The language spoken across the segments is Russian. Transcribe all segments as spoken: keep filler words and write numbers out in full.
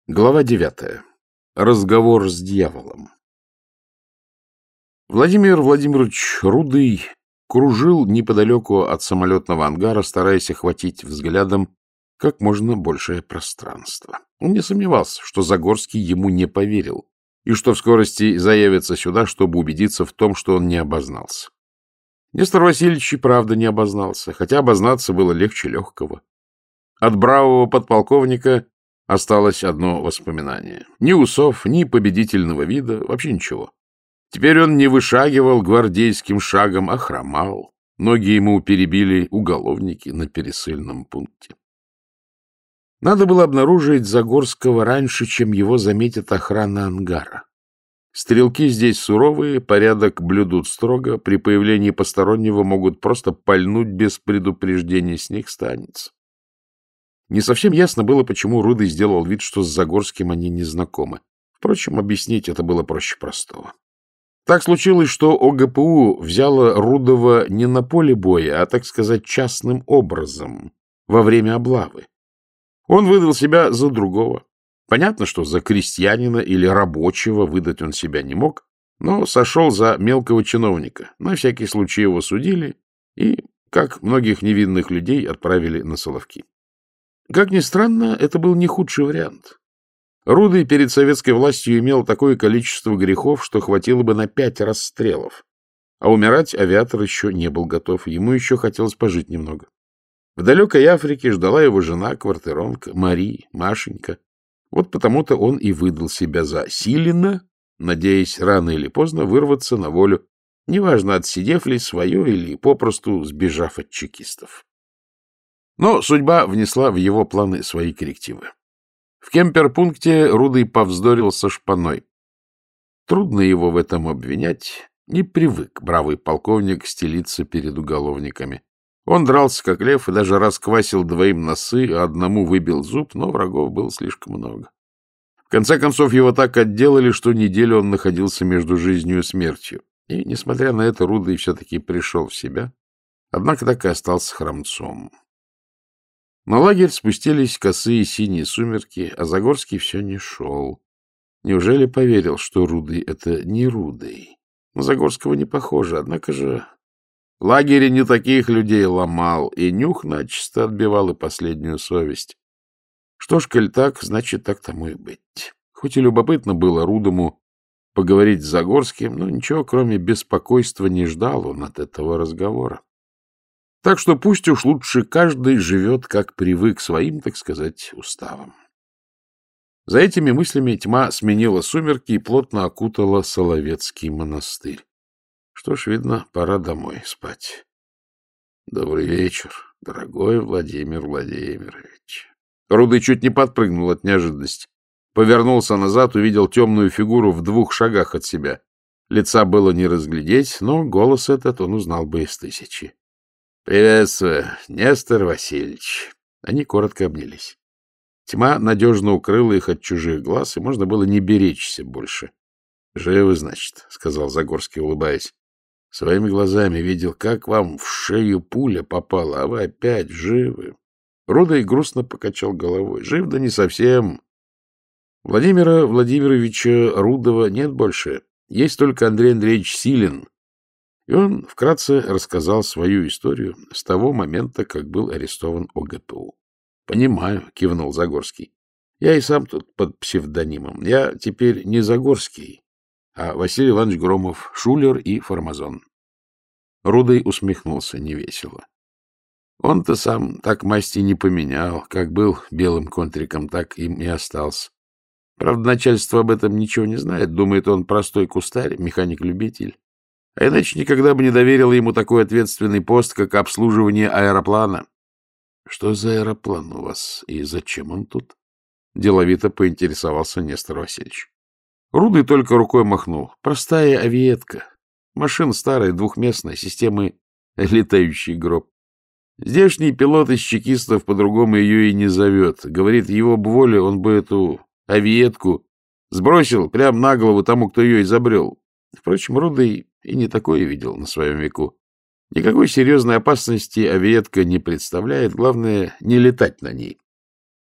Глава девятая. Разговор с дьяволом. Владимир Владимирович Рудый кружил неподалеку от самолетного ангара, стараясь охватить взглядом как можно большее пространство. Он не сомневался, что Загорский ему не поверил, и что в скорости заявится сюда, чтобы убедиться в том, что он не обознался. Нестор Васильевич и правда не обознался, хотя обознаться было легче легкого. От бравого подполковника осталось одно воспоминание. Ни усов, ни победительного вида, вообще ничего. Теперь он не вышагивал гвардейским шагом, а хромал. Ноги ему перебили уголовники на пересыльном пункте. Надо было обнаружить Загорского раньше, чем его заметит охрана ангара. Стрелки здесь суровые, порядок блюдут строго, при появлении постороннего могут просто пальнуть без предупреждения, с них станется. Не совсем ясно было, почему Рудый сделал вид, что с Загорским они не знакомы. Впрочем, объяснить это было проще простого. Так случилось, что ОГПУ взяло Рудого не на поле боя, а, так сказать, частным образом, во время облавы. Он выдал себя за другого. Понятно, что за крестьянина или рабочего выдать он себя не мог, но сошел за мелкого чиновника. На всякий случай его судили и, как многих невинных людей, отправили на Соловки. Как ни странно, это был не худший вариант. Рудый перед советской властью имел такое количество грехов, что хватило бы на пять расстрелов. А умирать авиатор еще не был готов, ему еще хотелось пожить немного. В далекой Африке ждала его жена, квартиронка, Мари, Машенька. Вот потому-то он и выдал себя за Силина, надеясь рано или поздно вырваться на волю, неважно, отсидев ли свое или попросту сбежав от чекистов. Но судьба внесла в его планы свои коррективы. В кемперпункте Рудый повздорил со шпаной. Трудно его в этом обвинять. Не привык бравый полковник стелиться перед уголовниками. Он дрался как лев и даже расквасил двоим носы, а одному выбил зуб, но врагов было слишком много. В конце концов, его так отделали, что неделю он находился между жизнью и смертью. И, несмотря на это, Рудый все-таки пришел в себя, однако так и остался хромцом. На лагерь спустились косые синие сумерки, а Загорский все не шел. Неужели поверил, что Рудый — это не Рудый? На Загорского не похоже, однако же в лагере не таких людей ломал, и нюх начисто отбивал и последнюю совесть. Что ж, коль так, значит, так тому и быть. Хоть и любопытно было Рудому поговорить с Загорским, но ничего, кроме беспокойства, не ждал он от этого разговора. Так что пусть уж лучше каждый живет, как привык, своим, так сказать, уставом. За этими мыслями тьма сменила сумерки и плотно окутала Соловецкий монастырь. Что ж, видно, пора домой спать. Добрый вечер, дорогой Владимир Владимирович. Рудый чуть не подпрыгнул от неожиданности. Повернулся назад, увидел темную фигуру в двух шагах от себя. Лица было не разглядеть, но голос этот он узнал бы из тысячи. — Приветствую, Нестор Васильевич. Они коротко обнялись. Тьма надежно укрыла их от чужих глаз, и можно было не беречься больше. — Живы, значит, — сказал Загорский, улыбаясь. — Своими глазами видел, как вам в шею пуля попала, а вы опять живы. Рудый грустно покачал головой. — Жив, да не совсем. Владимира Владимировича Рудова нет больше. Есть только Андрей Андреевич Силин. И он вкратце рассказал свою историю с того момента, как был арестован ОГПУ. — Понимаю, — кивнул Загорский. — Я и сам тут под псевдонимом. Я теперь не Загорский, а Василий Иванович Громов, шулер и фармазон. Рудый усмехнулся невесело. Он-то сам так масти не поменял, как был белым контриком, так им и остался. Правда, начальство об этом ничего не знает, думает, он простой кустарь, механик-любитель. А иначе никогда бы не доверил ему такой ответственный пост, как обслуживание аэроплана. — Что за аэроплан у вас и зачем он тут? — деловито поинтересовался Нестор Васильевич. Рудый только рукой махнул. Простая авиетка. Машина старая, двухместная, системы летающий гроб. Здешний пилот из чекистов по-другому ее и не зовет. Говорит, его б воля, он бы эту авиетку сбросил прямо на голову тому, кто ее изобрел. Впрочем, Рудый и не такое видел на своем веку. Никакой серьезной опасности авиетка не представляет, главное, не летать на ней.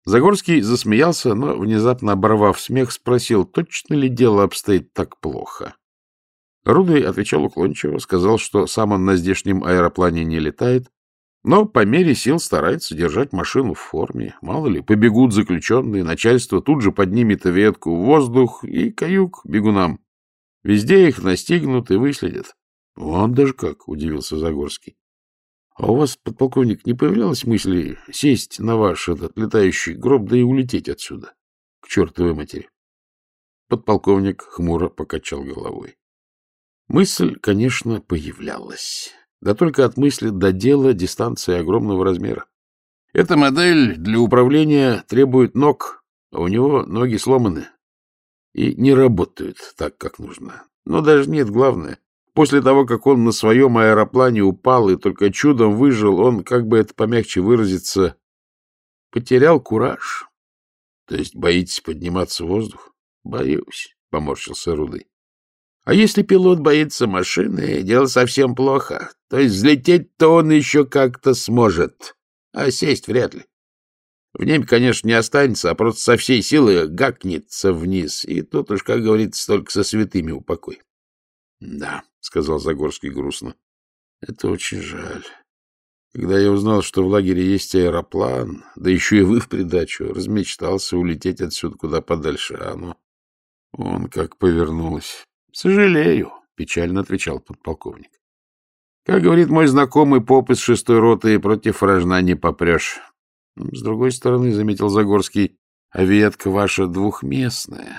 Загорский засмеялся, но, внезапно оборвав смех, спросил, точно ли дело обстоит так плохо. Рудый отвечал уклончиво, сказал, что сам он на здешнем аэроплане не летает, но по мере сил старается держать машину в форме. Мало ли, побегут заключенные, начальство тут же поднимет ветку в воздух и каюк бегунам. Везде их настигнут и выследят. — Вон даже как, — удивился Загорский. — А у вас, подполковник, не появлялось мысли сесть на ваш этот летающий гроб, да и улететь отсюда, к чертовой матери? Подполковник хмуро покачал головой. Мысль, конечно, появлялась. Да только от мысли до дела дистанция огромного размера. Эта модель для управления требует ног, а у него ноги сломаны и не работают так, как нужно. Но даже нет, главное. После того, как он на своем аэроплане упал и только чудом выжил, он, как бы это помягче выразиться, потерял кураж. То есть боитесь подниматься в воздух? Боюсь, — поморщился Рудый. А если пилот боится машины, дело совсем плохо. То есть взлететь-то он еще как-то сможет, а сесть вряд ли. В небе, конечно, не останется, а просто со всей силы гакнется вниз. И тут уж, как говорится, только со святыми упокой. — Да, — сказал Загорский грустно, — это очень жаль. Когда я узнал, что в лагере есть аэроплан, да еще и вы в придачу, размечтался улететь отсюда куда подальше, а оно... Вон как повернулось. — Сожалею, — печально отвечал подполковник. — Как говорит мой знакомый поп из шестой роты, против рожна не попрешь. С другой стороны, — заметил Загорский, — а ветка ваша двухместная.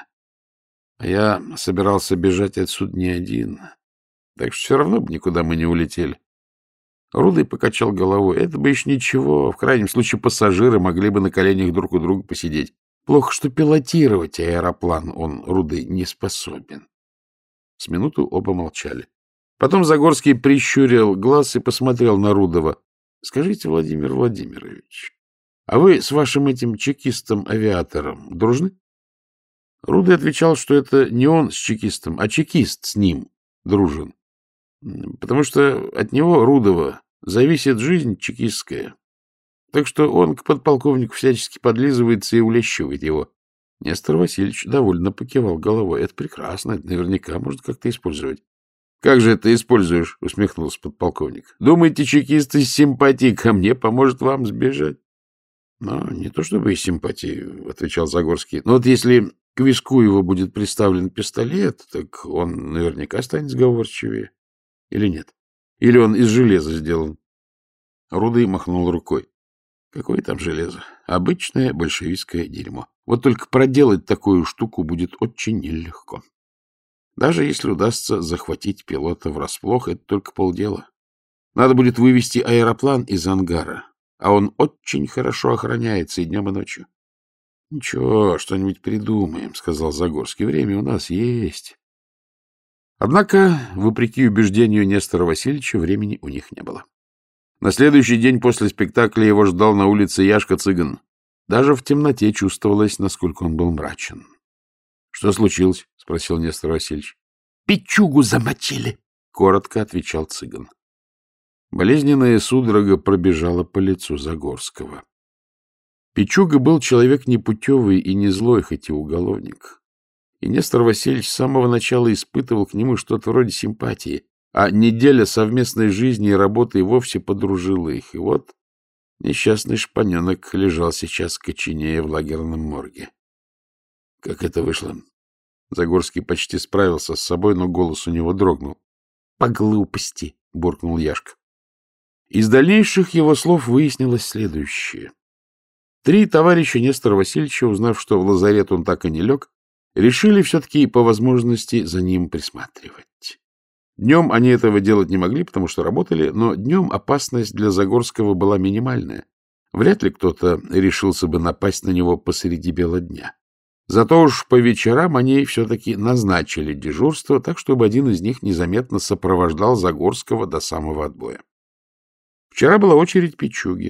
А я собирался бежать отсюда не один. Так что все равно бы никуда мы не улетели. Рудый покачал головой. Это бы еще ничего. В крайнем случае пассажиры могли бы на коленях друг у друга посидеть. Плохо, что пилотировать аэроплан он, Рудый, не способен. С минуту оба молчали. Потом Загорский прищурил глаз и посмотрел на Рудова. — Скажите, Владимир Владимирович, а вы с вашим этим чекистом-авиатором дружны? Рудый отвечал, что это не он с чекистом, а чекист с ним дружен. Потому что от него, Рудова, зависит жизнь чекистская. Так что он к подполковнику всячески подлизывается и улещивает его. Нестор Васильевич довольно покивал головой. — Это прекрасно, это наверняка можно как-то использовать. — Как же это используешь? — усмехнулся подполковник. — Думаете, чекист из симпатии ко мне поможет вам сбежать? — Ну, не то чтобы из симпатии, — отвечал Загорский. — Но вот если к виску его будет приставлен пистолет, так он наверняка станет сговорчивее. Или нет? Или он из железа сделан? Рудый махнул рукой. Какое там железо? Обычное большевистское дерьмо. Вот только проделать такую штуку будет очень нелегко. Даже если удастся захватить пилота врасплох, это только полдела. Надо будет вывести аэроплан из ангара, а он очень хорошо охраняется и днем, и ночью. — Ничего, что-нибудь придумаем, — сказал Загорский. — Время у нас есть. Однако, вопреки убеждению Нестора Васильевича, времени у них не было. На следующий день после спектакля его ждал на улице Яшка-цыган. Даже в темноте чувствовалось, насколько он был мрачен. — Что случилось? — спросил Нестор Васильевич. — Пичугу замочили, — коротко отвечал цыган. Болезненная судорога пробежала по лицу Загорского. Пичуга был человек непутевый и не злой, хоть и уголовник. И Нестор Васильевич с самого начала испытывал к нему что-то вроде симпатии, а неделя совместной жизни и работы и вовсе подружила их. И вот несчастный шпаненок лежал сейчас коченея в лагерном морге. Как это вышло? Загорский почти справился с собой, но голос у него дрогнул. — По глупости, — буркнул Яшка. Из дальнейших его слов выяснилось следующее. Три товарища Нестора Васильевича, узнав, что в лазарет он так и не лег, решили все-таки по возможности за ним присматривать. Днем они этого делать не могли, потому что работали, но днем опасность для Загорского была минимальная. Вряд ли кто-то решился бы напасть на него посреди бела дня. Зато уж по вечерам они все-таки назначили дежурство, так, чтобы один из них незаметно сопровождал Загорского до самого отбоя. Вчера была очередь Пичуги.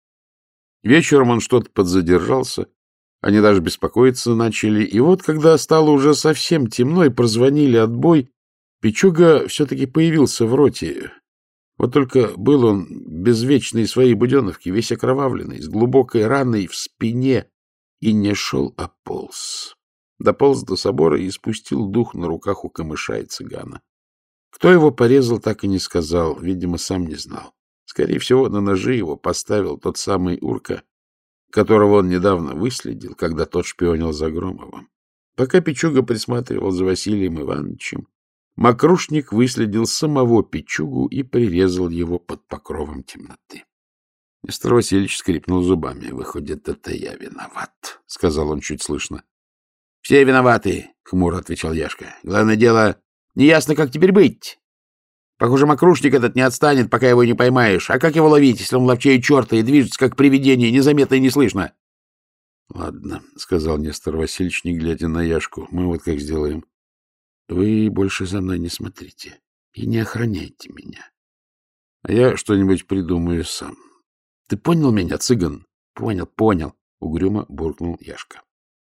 Вечером он что-то подзадержался, они даже беспокоиться начали, и вот, когда стало уже совсем темно и прозвонили отбой, Пичуга все-таки появился в роте. Вот только был он без вечной своей буденовки, весь окровавленный, с глубокой раной в спине, и не шел, а полз. Дополз до собора и спустил дух на руках у камыша и цыгана. Кто его порезал, так и не сказал, видимо, сам не знал. Скорее всего, на ножи его поставил тот самый Урка, которого он недавно выследил, когда тот шпионил за Громовым. Пока Пичуга присматривал за Василием Ивановичем, Мокрушник выследил самого Пичугу и прирезал его под покровом темноты. Нестор Васильевич скрипнул зубами. — Выходит, это я виноват, — сказал он чуть слышно. — Все виноваты, — хмуро отвечал Яшка. — Главное дело, неясно, как теперь быть. Похоже, Мокрушник этот не отстанет, пока его не поймаешь. А как его ловить, если он ловчее черта и движется, как привидение, незаметно и не слышно? — Ладно, — сказал Нестор Васильевич, не глядя на Яшку. — Мы вот как сделаем. Вы больше за мной не смотрите и не охраняйте меня. А я что-нибудь придумаю сам. Ты понял меня, цыган? — Понял, понял, — угрюмо буркнул Яшка.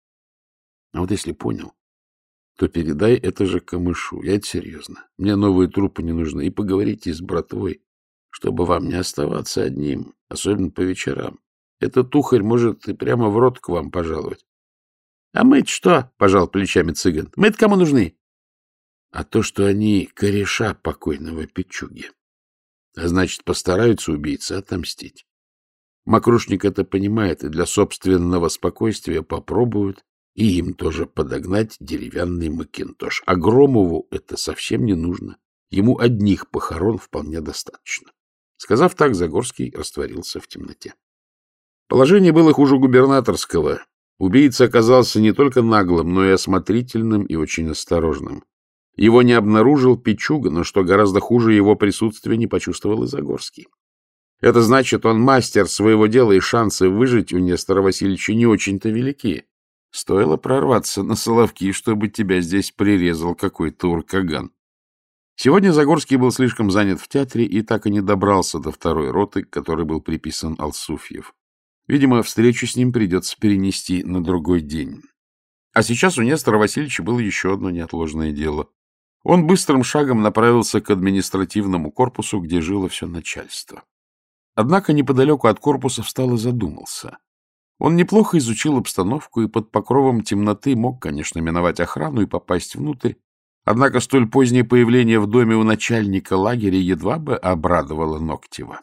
— А вот если понял, то передай это же камышу. Я это серьезно. Мне новые трупы не нужны. И поговорите с братвой, чтобы вам не оставаться одним, особенно по вечерам. Этот тухарь может и прямо в рот к вам пожаловать. — А мы-то что? — пожал плечами цыган. — Мы-то кому нужны? — А то, что они кореша покойного Пичуги. А значит, постараются убийцы отомстить. Мокрушник это понимает и для собственного спокойствия попробуют и им тоже подогнать деревянный макинтош. А Громову это совсем не нужно. Ему одних похорон вполне достаточно. Сказав так, Загорский растворился в темноте. Положение было хуже губернаторского. Убийца оказался не только наглым, но и осмотрительным и очень осторожным. Его не обнаружил Пичуга, но, что гораздо хуже, его присутствие не почувствовал и Загорский. Это значит, он мастер своего дела, и шансы выжить у Нестора Васильевича не очень-то велики. Стоило прорваться на Соловки, чтобы тебя здесь прирезал какой-то уркаган. Сегодня Загорский был слишком занят в театре и так и не добрался до второй роты, к которой был приписан Алсуфьев. Видимо, встречу с ним придется перенести на другой день. А сейчас у Нестора Васильевича было еще одно неотложное дело. Он быстрым шагом направился к административному корпусу, где жило все начальство. Однако неподалеку от корпуса встал и задумался. Он неплохо изучил обстановку и под покровом темноты мог, конечно, миновать охрану и попасть внутрь, однако столь позднее появление в доме у начальника лагеря едва бы обрадовало Ноктева.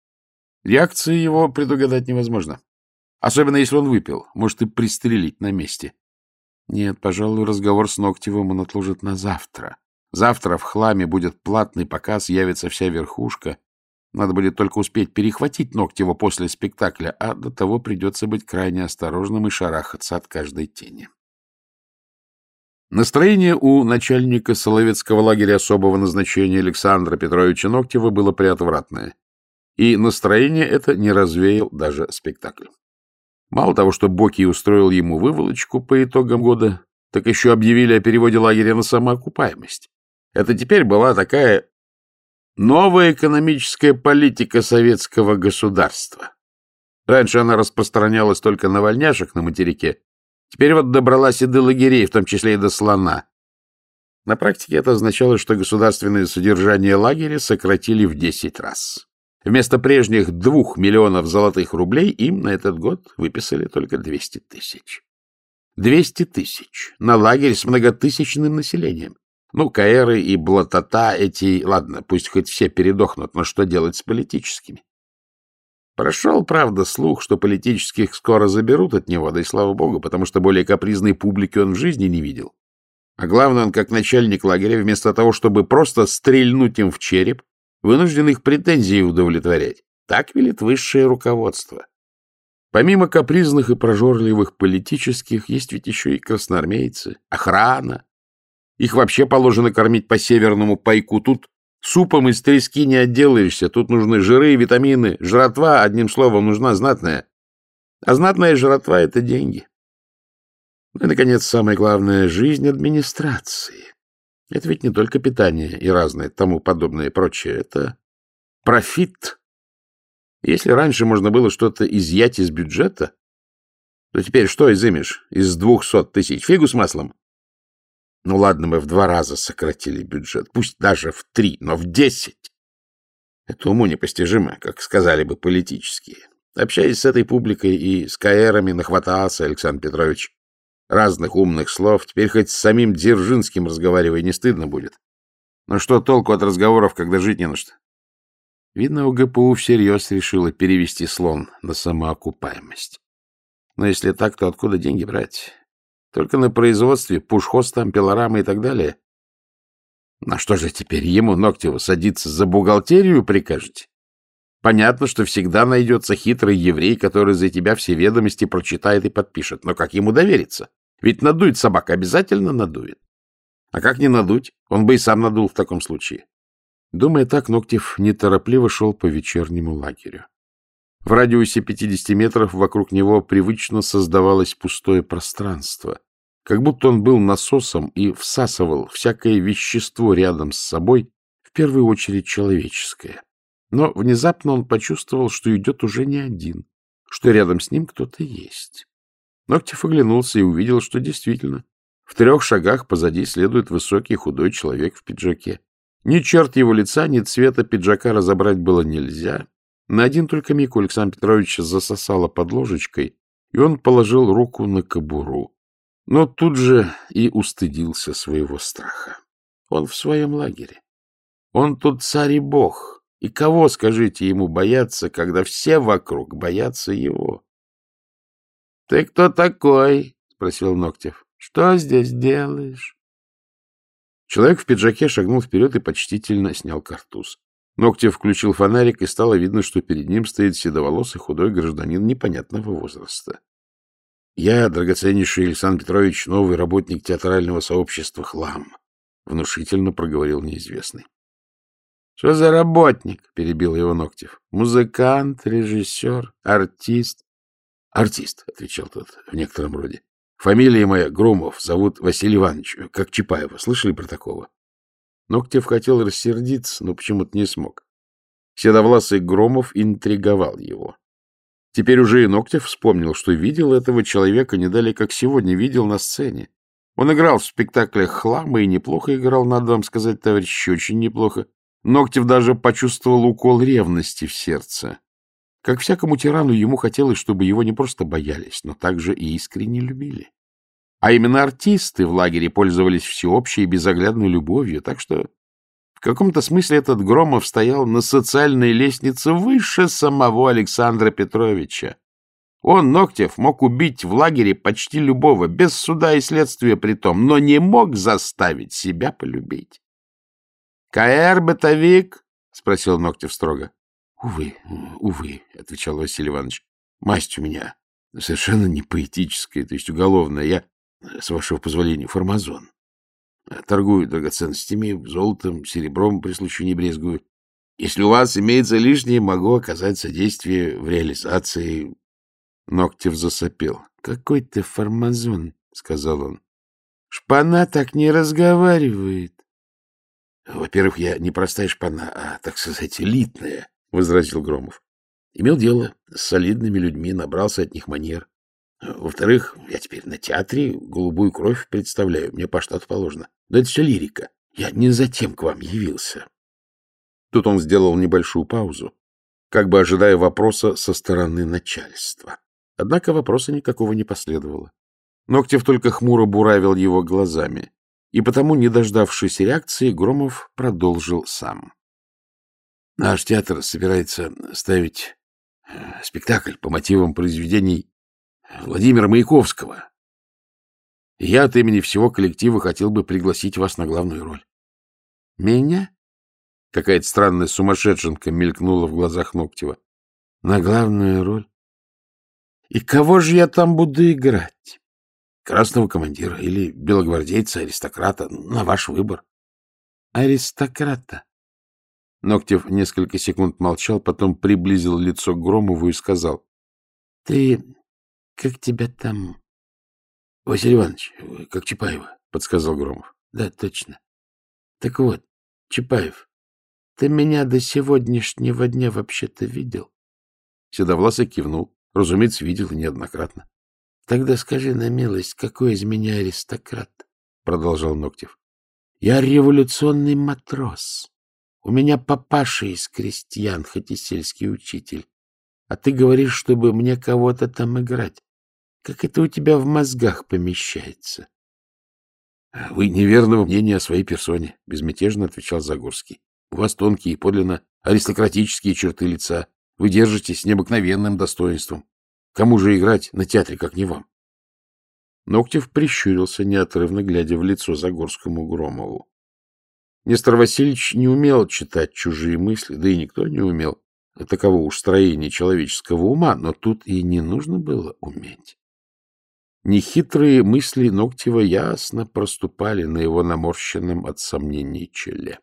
Реакции его предугадать невозможно. Особенно, если он выпил, может и пристрелить на месте. Нет, пожалуй, разговор с Ноктевым он отложит на завтра. Завтра в хламе будет платный показ, явится вся верхушка. Надо будет только успеть перехватить Ноктева после спектакля, а до того придется быть крайне осторожным и шарахаться от каждой тени. Настроение у начальника Соловецкого лагеря особого назначения Александра Петровича Ноктева было приотвратное. И настроение это не развеял даже спектакль. Мало того, что Бокий устроил ему выволочку по итогам года, так еще объявили о переводе лагеря на самоокупаемость. Это теперь была такая новая экономическая политика советского государства. Раньше она распространялась только на вольняшек на материке, теперь вот добралась и до лагерей, в том числе и до Слона. На практике это означало, что государственное содержание лагеря сократили в десять раз. Вместо прежних двух миллионов золотых рублей им на этот год выписали только двести тысяч. двести тысяч на лагерь с многотысячным населением. Ну, каэры и блатота эти, ладно, пусть хоть все передохнут, но что делать с политическими? Прошел, правда, слух, что политических скоро заберут от него, да и слава богу, потому что более капризной публики он в жизни не видел. А главное, он как начальник лагеря, вместо того, чтобы просто стрельнуть им в череп, вынужден их претензии удовлетворять. Так велит высшее руководство. Помимо капризных и прожорливых политических, есть ведь еще и красноармейцы, охрана. Их вообще положено кормить по северному пайку. Тут супом из трески не отделаешься. Тут нужны жиры, витамины, жратва, одним словом, нужна знатная. А знатная жратва — это деньги. Ну и, наконец, самое главное — жизнь администрации. Это ведь не только питание и разное тому подобное и прочее. Это профит. Если раньше можно было что-то изъять из бюджета, то теперь что изымешь из двухсот тысяч? Фигу с маслом? Ну ладно, мы в два раза сократили бюджет, пусть даже в три, но в десять. Это уму непостижимо, как сказали бы политические. Общаясь с этой публикой и с каэрами, нахватался, Александр Петрович, разных умных слов. Теперь хоть с самим Дзержинским разговаривай, не стыдно будет. Но что толку от разговоров, когда жить не на что? Видно, УГПУ всерьез решила перевести слон на самоокупаемость. Но если так, то откуда деньги брать? Только на производстве пушхостом, пилорамы и так далее. На что же теперь ему, Ногтеву, садиться за бухгалтерию прикажете? Понятно, что всегда найдется хитрый еврей, который за тебя все ведомости прочитает и подпишет. Но как ему довериться? Ведь надует собака, обязательно надует. А как не надуть? Он бы и сам надул в таком случае. Думая так, Ногтев неторопливо шел по вечернему лагерю. В радиусе пятидесяти метров вокруг него привычно создавалось пустое пространство, как будто он был насосом и всасывал всякое вещество рядом с собой, в первую очередь человеческое. Но внезапно он почувствовал, что идет уже не один, что рядом с ним кто-то есть. Ногтев оглянулся и увидел, что действительно в трех шагах позади следует высокий худой человек в пиджаке. Ни черт его лица, ни цвета пиджака разобрать было нельзя. На один только миг у Александра Петровича засосало под ложечкой, и он положил руку на кобуру. Но тут же и устыдился своего страха. Он в своем лагере. Он тут царь и бог. И кого, скажите, ему бояться, когда все вокруг боятся его? — Ты кто такой? — спросил Ногтев. — Что здесь делаешь? Человек в пиджаке шагнул вперед и почтительно снял картуз. Ногтев включил фонарик, и стало видно, что перед ним стоит седоволосый худой гражданин непонятного возраста. — Я, драгоценнейший Александр Петрович, новый работник театрального сообщества «Хлам», — внушительно проговорил неизвестный. — Что за работник? — перебил его Ногтев. — Музыкант, режиссер, артист? — Артист, — отвечал тот в некотором роде. — Фамилия моя Громов, зовут Василий Иванович, как Чапаева. Слышали про такого? Ногтев хотел рассердиться, но почему-то не смог. Седовласый Громов интриговал его. Теперь уже и Ногтев вспомнил, что видел этого человека не далее, как сегодня видел на сцене. Он играл в спектаклях «Хлама» и неплохо играл, надо вам сказать, товарищи, очень неплохо. Ногтев даже почувствовал укол ревности в сердце. Как всякому тирану, ему хотелось, чтобы его не просто боялись, но также и искренне любили. А именно артисты в лагере пользовались всеобщей и безоглядной любовью, так что в каком-то смысле этот Громов стоял на социальной лестнице выше самого Александра Петровича. Он, Ногтев, мог убить в лагере почти любого, без суда и следствия притом, но не мог заставить себя полюбить. — КР, бытовик? — спросил Ногтев строго. — Увы, увы, — отвечал Василий Иванович. — Масть у меня совершенно не поэтическая, то есть уголовная. Я, с вашего позволения, фармазон. Торгую драгоценностями, золотом, серебром, при случае не брезгую. Если у вас имеется лишнее, могу оказать содействие в реализации. Ногтев засопел. — Какой ты фармазон, — сказал он. — Шпана так не разговаривает. — Во-первых, я не простая шпана, а, так сказать, элитная, — возразил Громов. Имел дело с солидными людьми, набрался от них манер. Во-вторых, я теперь на театре голубую кровь представляю, мне по штату положено. Но это все лирика. Я не затем к вам явился. Тут он сделал небольшую паузу, как бы ожидая вопроса со стороны начальства. Однако вопроса никакого не последовало. Ногтев только хмуро буравил его глазами. И потому, не дождавшись реакции, Громов продолжил сам. Наш театр собирается ставить спектакль по мотивам произведений Владимира Маяковского. И я от имени всего коллектива хотел бы пригласить вас на главную роль. — Меня? — какая-то странная сумасшедшенка мелькнула в глазах Ногтева. — На главную роль? И кого же я там буду играть? Красного командира или белогвардейца, аристократа, на ваш выбор. Аристократа. Ногтев несколько секунд молчал, потом приблизил лицо к Громову и сказал. — Ты... как тебя там? — Василий Иванович, как Чапаева, — подсказал Громов. — Да, точно. Так вот, Чапаев, ты меня до сегодняшнего дня вообще-то видел? Седовласый кивнул. Разумеется, видел и неоднократно. — Тогда скажи на милость, какой из меня аристократ? — продолжал Ногтев. — Я революционный матрос. У меня папаша из крестьян, хоть и сельский учитель. А ты говоришь, чтобы мне кого-то там играть. Как это у тебя в мозгах помещается? — Вы неверного мнения о своей персоне, — безмятежно отвечал Загорский. — У вас тонкие и подлинно аристократические черты лица. Вы держитесь с необыкновенным достоинством. Кому же играть на театре, как не вам? Ногтев прищурился, неотрывно глядя в лицо Загорскому Громову. Нестор Васильевич не умел читать чужие мысли, да и никто не умел. Таково уж строение человеческого ума, но тут и не нужно было уметь. Нехитрые мысли Ногтева ясно проступали на его наморщенном от сомнений челе.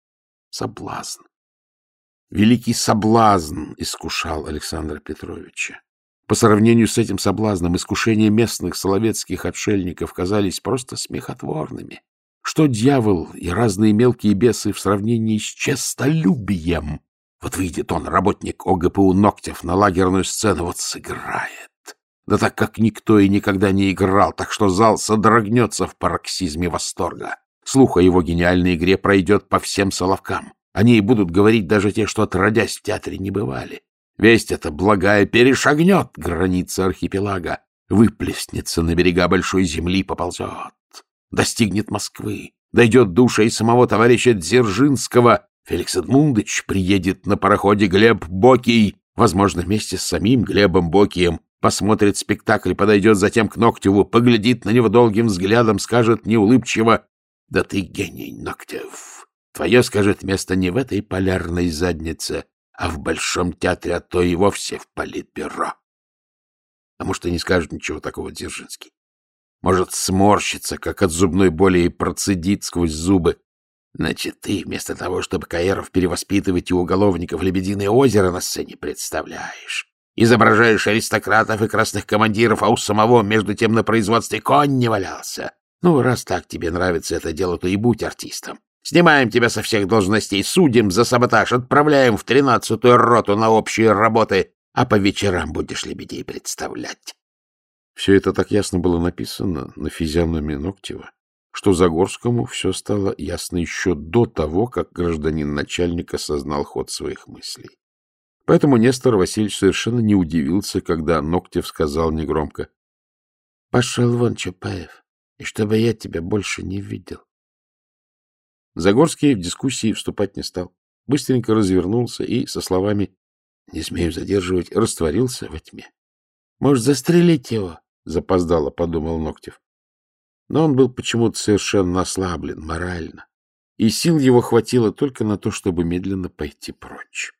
Соблазн. Великий соблазн искушал Александра Петровича. По сравнению с этим соблазном искушения местных соловецких отшельников казались просто смехотворными. Что дьявол и разные мелкие бесы в сравнении с честолюбием? Вот выйдет он, работник ОГПУ Ногтев, на лагерную сцену, вот сыграет. Да так, как никто и никогда не играл, так что зал содрогнется в пароксизме восторга. Слух о его гениальной игре пройдет по всем соловкам. О ней будут говорить даже те, что отродясь в театре не бывали. Весть эта благая перешагнет границы архипелага, выплеснется на берега большой земли, поползет, достигнет Москвы, дойдет до ушей самого товарища Дзержинского. Феликс Эдмундович приедет на пароходе Глеб Бокий, возможно, вместе с самим Глебом Бокием, посмотрит спектакль, подойдет затем к Ногтеву, поглядит на него долгим взглядом, скажет неулыбчиво: «Да ты гений, Ногтев! Твое, скажет, место не в этой полярной заднице, а в Большом театре, а то и вовсе в политбюро». А может, и не скажет ничего такого Дзержинский. Может, сморщится, как от зубной боли, и процедит сквозь зубы: «Значит, ты вместо того, чтобы каэров перевоспитывать и уголовников Лебединое озеро на сцене представляешь, изображаешь аристократов и красных командиров, а у самого между тем на производстве конь не валялся. Ну, раз так тебе нравится это дело, то и будь артистом. Снимаем тебя со всех должностей, судим за саботаж, отправляем в тринадцатую роту на общие работы, а по вечерам будешь лебедей представлять». Все это так ясно было написано на физиономии Ногтева, что Загорскому все стало ясно еще до того, как гражданин-начальник осознал ход своих мыслей. Поэтому Нестор Васильевич совершенно не удивился, когда Ногтев сказал негромко: — Пошел вон, Чапаев, и чтобы я тебя больше не видел. Загорский в дискуссии вступать не стал, быстренько развернулся и со словами «не смею задерживать» растворился во тьме. — Может, застрелить его? — запоздало подумал Ногтев. Но он был почему-то совершенно ослаблен морально, и сил его хватило только на то, чтобы медленно пойти прочь.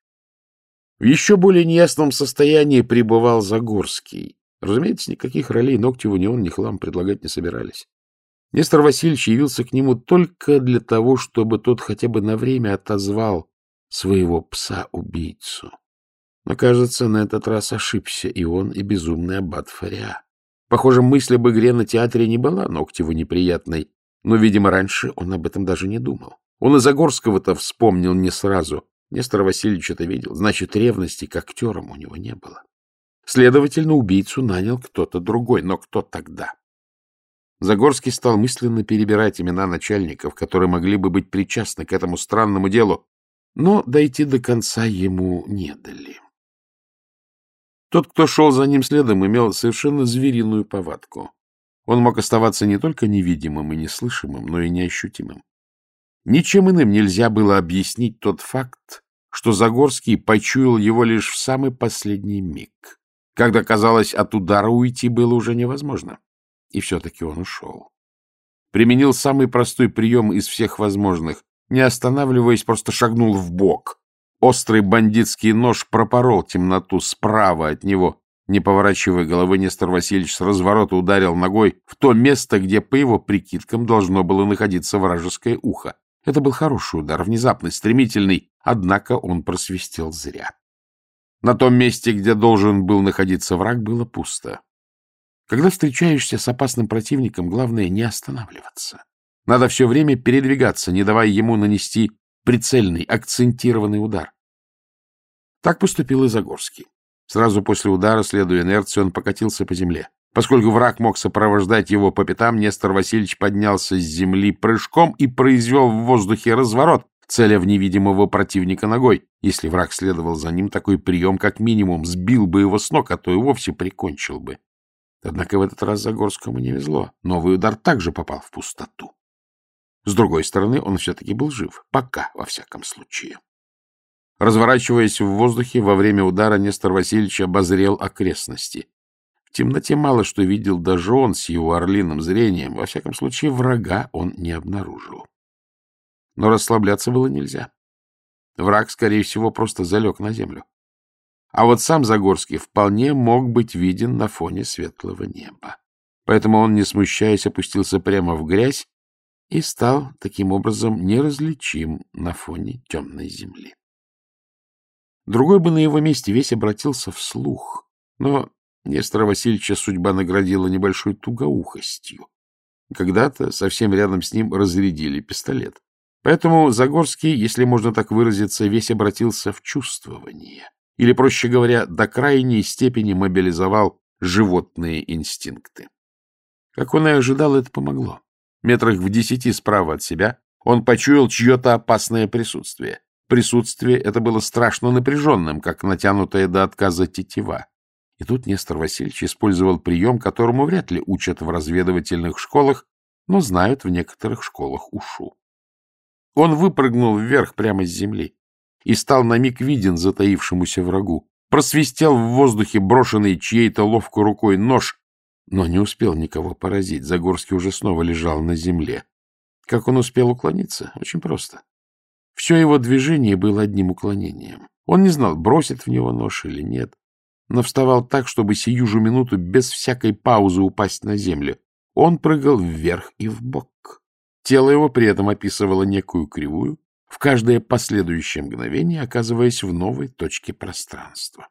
В еще более неясном состоянии пребывал Загорский. Разумеется, никаких ролей Ногтеву ни он, ни Хлам предлагать не собирались. Нестор Васильевич явился к нему только для того, чтобы тот хотя бы на время отозвал своего пса-убийцу. Но, кажется, на этот раз ошибся и он, и безумный аббат Фариа. Похоже, мысль об игре на театре не была Ногтеву неприятной, но, видимо, раньше он об этом даже не думал. Он и Загорского-то вспомнил не сразу. Нестор Васильевич это видел, значит, ревности к актерам у него не было. Следовательно, убийцу нанял кто-то другой, но кто тогда? Загорский стал мысленно перебирать имена начальников, которые могли бы быть причастны к этому странному делу, но дойти до конца ему не дали. Тот, кто шел за ним следом, имел совершенно звериную повадку. Он мог оставаться не только невидимым и неслышимым, но и неощутимым. Ничем иным нельзя было объяснить тот факт, что Загорский почуял его лишь в самый последний миг, когда, казалось, от удара уйти было уже невозможно. И все-таки он ушел. Применил самый простой прием из всех возможных, не останавливаясь, просто шагнул вбок. Острый бандитский нож пропорол темноту справа от него. Не поворачивая головы, Нестор Васильевич с разворота ударил ногой в то место, где, по его прикидкам, должно было находиться вражеское ухо. Это был хороший удар, внезапный, стремительный, однако он просвистел зря. На том месте, где должен был находиться враг, было пусто. Когда встречаешься с опасным противником, главное не останавливаться. Надо все время передвигаться, не давая ему нанести прицельный, акцентированный удар. Так поступил и Загорский. Сразу после удара, следуя инерции, он покатился по земле. Поскольку враг мог сопровождать его по пятам, Нестор Васильевич поднялся с земли прыжком и произвел в воздухе разворот, целя в невидимого противника ногой. Если враг следовал за ним, такой прием как минимум сбил бы его с ног, а то и вовсе прикончил бы. Однако в этот раз Загорскому не везло. Новый удар также попал в пустоту. С другой стороны, он все-таки был жив. Пока, во всяком случае. Разворачиваясь в воздухе, во время удара Нестор Васильевич обозрел окрестности. В темноте мало что видел даже он с его орлиным зрением. Во всяком случае, врага он не обнаружил. Но расслабляться было нельзя. Враг, скорее всего, просто залег на землю. А вот сам Загорский вполне мог быть виден на фоне светлого неба. Поэтому он, не смущаясь, опустился прямо в грязь и стал таким образом неразличим на фоне темной земли. Другой бы на его месте весь обратился вслух, но Нестора Васильевича судьба наградила небольшой тугоухостью. Когда-то совсем рядом с ним разрядили пистолет. Поэтому Загорский, если можно так выразиться, весь обратился в чувствование. Или, проще говоря, до крайней степени мобилизовал животные инстинкты. Как он и ожидал, это помогло. Метрах в десяти справа от себя он почуял чье-то опасное присутствие. Присутствие это было страшно напряженным, как натянутая до отказа тетива. И тут Нестор Васильевич использовал прием, которому вряд ли учат в разведывательных школах, но знают в некоторых школах УШУ. Он выпрыгнул вверх прямо с земли и стал на миг виден затаившемуся врагу. Просвистел в воздухе брошенный чьей-то ловкой рукой нож, но не успел никого поразить. Загорский уже снова лежал на земле. Как он успел уклониться? Очень просто. Все его движение было одним уклонением. Он не знал, бросит в него нож или нет, но вставал так, чтобы сию же минуту без всякой паузы упасть на землю. Он прыгал вверх и вбок. Тело его при этом описывало некую кривую, в каждое последующее мгновение оказываясь в новой точке пространства.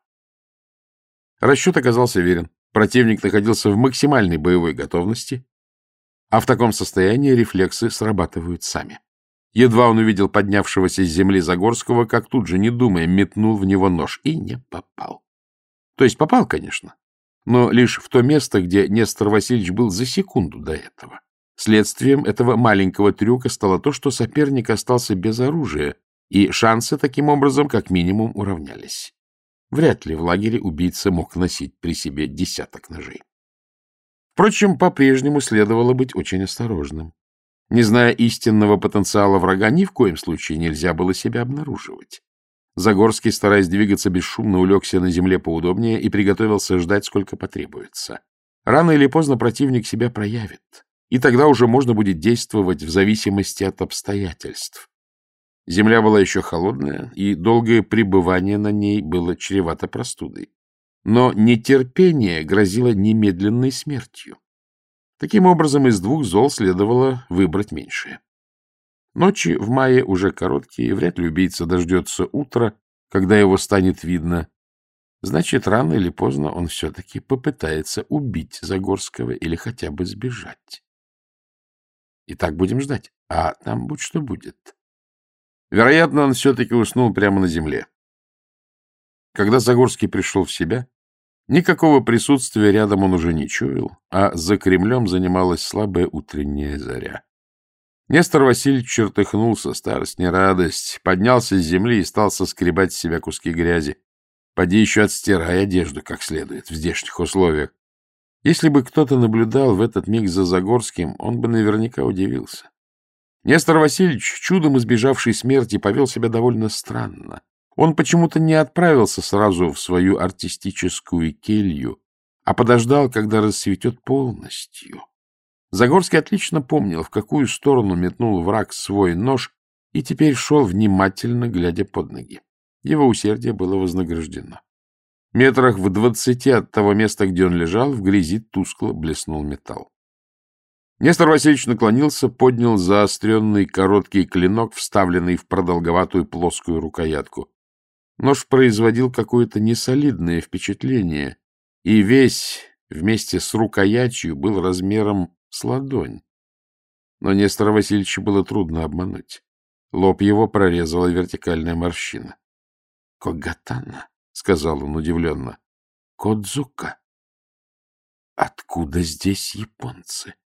Расчет оказался верен. Противник находился в максимальной боевой готовности, а в таком состоянии рефлексы срабатывают сами. Едва он увидел поднявшегося с земли Загорского, как тут же, не думая, метнул в него нож и не попал. То есть попал, конечно, но лишь в то место, где Нестор Васильевич был за секунду до этого. Следствием этого маленького трюка стало то, что соперник остался без оружия, и шансы таким образом как минимум уравнялись. Вряд ли в лагере убийца мог носить при себе десяток ножей. Впрочем, по-прежнему следовало быть очень осторожным. Не зная истинного потенциала врага, ни в коем случае нельзя было себя обнаруживать. Загорский, стараясь двигаться бесшумно, улегся на земле поудобнее и приготовился ждать, сколько потребуется. Рано или поздно противник себя проявит, и тогда уже можно будет действовать в зависимости от обстоятельств. Земля была еще холодная, и долгое пребывание на ней было чревато простудой. Но нетерпение грозило немедленной смертью. Таким образом, из двух зол следовало выбрать меньшее. Ночи в мае уже короткие, вряд ли убийца дождется утра, когда его станет видно. Значит, рано или поздно он все-таки попытается убить Загорского или хотя бы сбежать. Итак, будем ждать, а там будь что будет. Вероятно, он все-таки уснул прямо на земле. Когда Загорский пришел в себя, никакого присутствия рядом он уже не чуял, а за Кремлем занималась слабая утренняя заря. Нестор Васильевич чертыхнулся, старость не радость, поднялся с земли и стал соскребать с себя куски грязи. Поди еще отстирай одежду как следует в здешних условиях. Если бы кто-то наблюдал в этот миг за Загорским, он бы наверняка удивился. Нестор Васильевич, чудом избежавший смерти, повел себя довольно странно. Он почему-то не отправился сразу в свою артистическую келью, а подождал, когда рассветет полностью. Загорский отлично помнил, в какую сторону метнул враг свой нож, и теперь шел внимательно, глядя под ноги. Его усердие было вознаграждено. Метрах в двадцати от того места, где он лежал, в грязи тускло блеснул металл. Нестор Васильевич наклонился, поднял заостренный короткий клинок, вставленный в продолговатую плоскую рукоятку. Нож производил какое-то несолидное впечатление, и весь, вместе с рукоятью, был размером с ладонь. Но Нестора Васильевича было трудно обмануть. Лоб его прорезала вертикальная морщина. — Когатана, — сказал он удивленно. — Кодзука. Откуда здесь японцы?